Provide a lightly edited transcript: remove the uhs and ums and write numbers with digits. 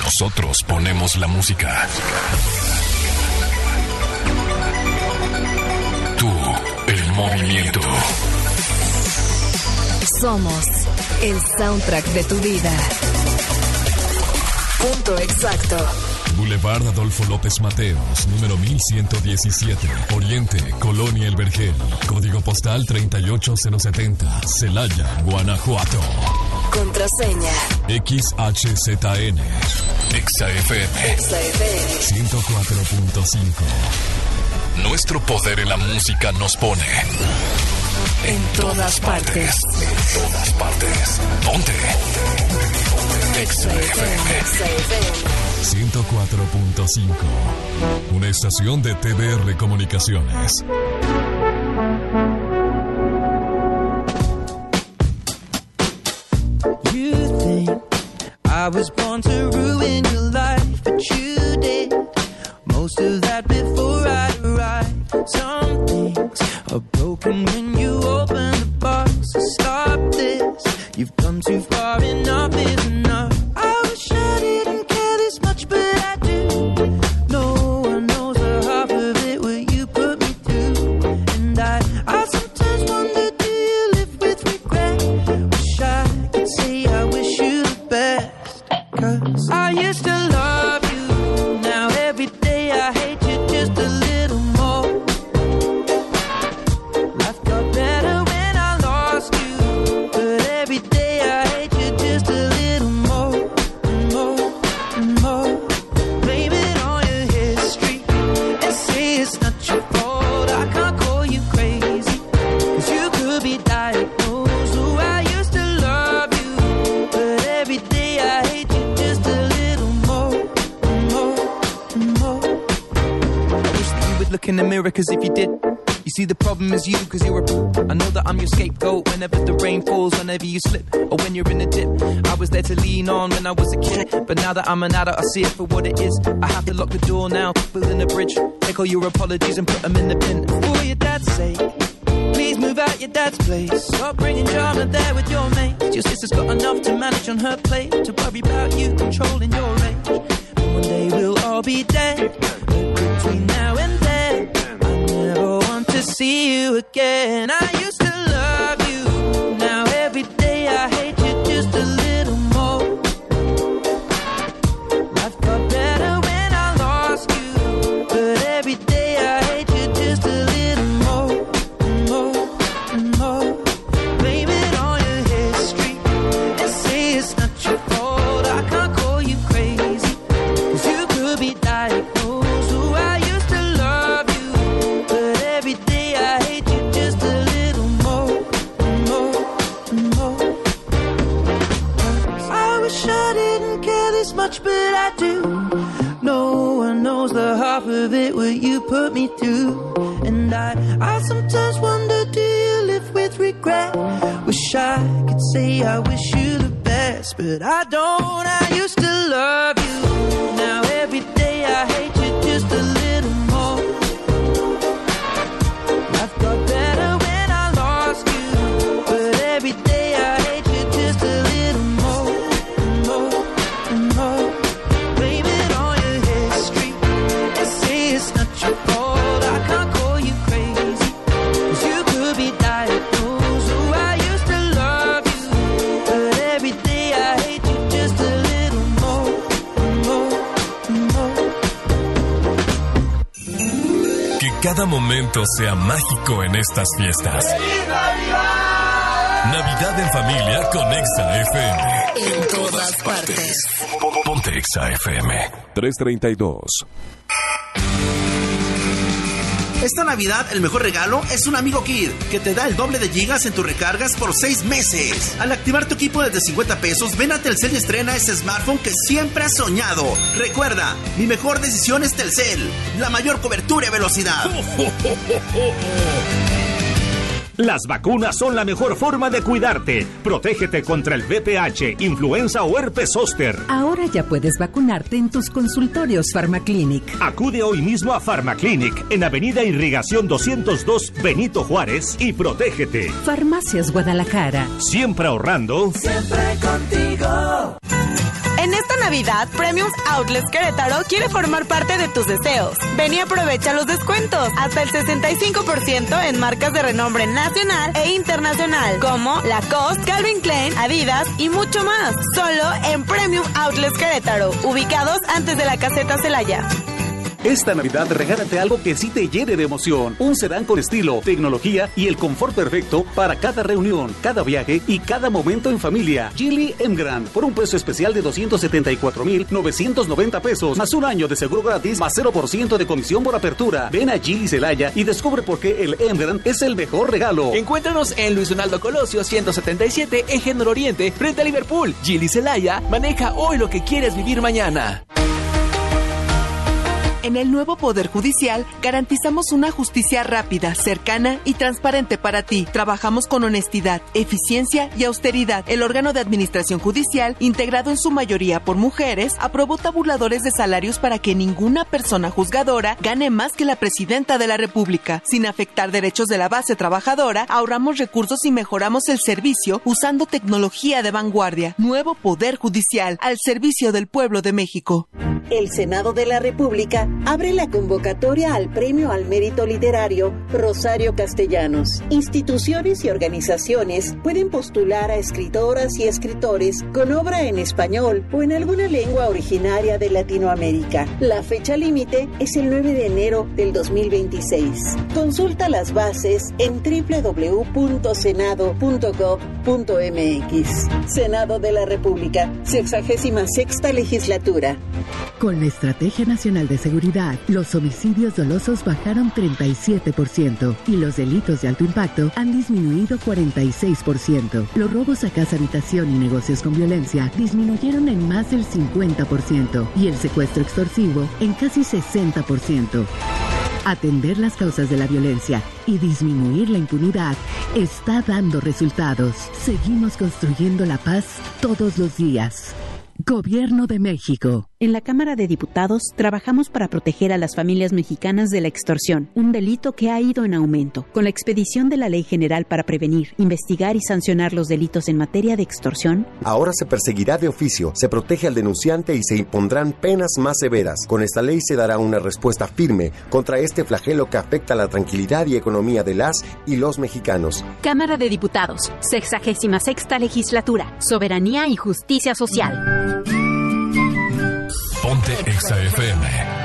Nosotros ponemos la música. Tú, el movimiento. Somos el soundtrack de tu vida. Punto exacto. Boulevard Adolfo López Mateos, número 1117, Oriente, Colonia El Vergel, código postal 38070, Celaya, Guanajuato. Contraseña XHZN, XFM 104.5. Nuestro poder en la música nos pone en todas partes. En todas partes. Ponte. XFM 104.5. Una estación de TBR Comunicaciones. You think I was born to ruin your life, but you did most of that before I arrived. Some things are broken when you open the box. So stop this. You've come too far, enough is enough. I wish I didn't care this much, but I do. No one knows the half of it what you put me through. And I sometimes wonder, do you live with regret? Wish I could say I wish you the best. 'Cause I used to love you. Now every day I hate you just a little more. Life got better when I lost you, but every day I hate you just a little more, more, more. Blame it on your history and say it's not your fault. I can't call you crazy, 'cause you could be diagnosed. Oh, I used to love you, but every day I hate you just a little more, more, more. I wish that you would look in the mirror, 'cause if you did, you see the problem is you, 'cause you're I know that I'm your scapegoat whenever the rain falls, whenever you slip, or when you're in a dip. I was there to lean on when I was a kid, but now that I'm an adult, I see it for what it is. I have to lock the door now, building a bridge. Take all your apologies and put them in the bin. For your dad's sake, please move out your dad's place. Stop bringing drama there with your mates. Your sister's got enough to manage on her plate, to worry about you controlling your age. And one day we'll all be dead, but between now and then, I never want to see you again. I used to love you. Now every day I hate you just a little more. Life got better when I lost you, but every day I hate you just a little more, more, more. Blame it on your history and say it's not your fault. I can't call you crazy, 'cause you could be diagnosed. Oh, I used to love you, but every day I hate you just a little more, more, more. I wish I didn't care this much, but I do. No one knows the half of it what you put me through. And I sometimes wonder, do you live with regret? Wish I could say I wish you the best, but I don't. I used to love you. Now every day I hate you just a little more. Life got better when I lost you, but every day I hate you just a little more, more, more. Blame it on your history and say it's not your fault. I can't call you crazy, 'cause you could be diagnosed. Oh, I used to love you, but every day I hate you just a little more, more, more. Que cada momento sea mágico en estas fiestas. Navidad en familia con Exa FM. en todas partes. Ponte Exa FM 332. Esta Navidad el mejor regalo es un amigo Kid, que te da el doble de gigas en tus recargas por 6 meses. Al activar tu equipo desde 50 pesos, ven a Telcel y estrena ese smartphone que siempre has soñado. Recuerda, mi mejor decisión es Telcel, la mayor cobertura y velocidad. Las vacunas son la mejor forma de cuidarte. Protégete contra el VPH, influenza o herpes zóster. Ahora ya puedes vacunarte en tus consultorios Pharmaclinic. Acude hoy mismo a Pharmaclinic en Avenida Irrigación 202 Benito Juárez y protégete. Farmacias Guadalajara. Siempre ahorrando. Siempre contigo. En esta Navidad, Premium Outlets Querétaro quiere formar parte de tus deseos. Ven y aprovecha los descuentos, hasta el 65% en marcas de renombre nacional e internacional, como Lacoste, Calvin Klein, Adidas y mucho más. Solo en Premium Outlets Querétaro, ubicados antes de la caseta Celaya. Esta Navidad regálate algo que sí te llene de emoción. Un sedán con estilo, tecnología y el confort perfecto para cada reunión, cada viaje y cada momento en familia. Geely M-Grand, por un precio especial de 274,990 pesos, más un año de seguro gratis, más 0% de comisión por apertura. Ven a Geely Celaya y descubre por qué el M-Grand es el mejor regalo. Encuéntranos en Luis Donaldo Colosio 177, Eje Nororiente, frente a Liverpool. Geely Celaya, maneja hoy lo que quieres vivir mañana. En el nuevo Poder Judicial garantizamos una justicia rápida, cercana y transparente para ti. Trabajamos con honestidad, eficiencia y austeridad. El órgano de administración judicial, integrado en su mayoría por mujeres, aprobó tabuladores de salarios para que ninguna persona juzgadora gane más que la presidenta de la República. Sin afectar derechos de la base trabajadora, ahorramos recursos y mejoramos el servicio usando tecnología de vanguardia. Nuevo Poder Judicial, al servicio del pueblo de México. El Senado de la República abre la convocatoria al Premio al Mérito Literario Rosario Castellanos. Instituciones y organizaciones pueden postular a escritoras y escritores con obra en español o en alguna lengua originaria de Latinoamérica. La fecha límite es el 9 de enero del 2026. Consulta las bases en www.senado.gov.mx. Senado de la República, 66ª Legislatura. Con la Estrategia Nacional de Seguridad, los homicidios dolosos bajaron 37% y los delitos de alto impacto han disminuido 46%. Los robos a casa, habitación y negocios con violencia disminuyeron en más del 50% y el secuestro extorsivo en casi 60%. Atender las causas de la violencia y disminuir la impunidad está dando resultados. Seguimos construyendo la paz todos los días. Gobierno de México. En la Cámara de Diputados trabajamos para proteger a las familias mexicanas de la extorsión, un delito que ha ido en aumento. Con la expedición de la Ley General para prevenir, investigar y sancionar los delitos en materia de extorsión, ahora se perseguirá de oficio, se protege al denunciante y se impondrán penas más severas. Con esta ley se dará una respuesta firme contra este flagelo que afecta la tranquilidad y economía de las y los mexicanos. Cámara de Diputados, 66ª Legislatura, Soberanía y Justicia Social. Ponte Exa FM.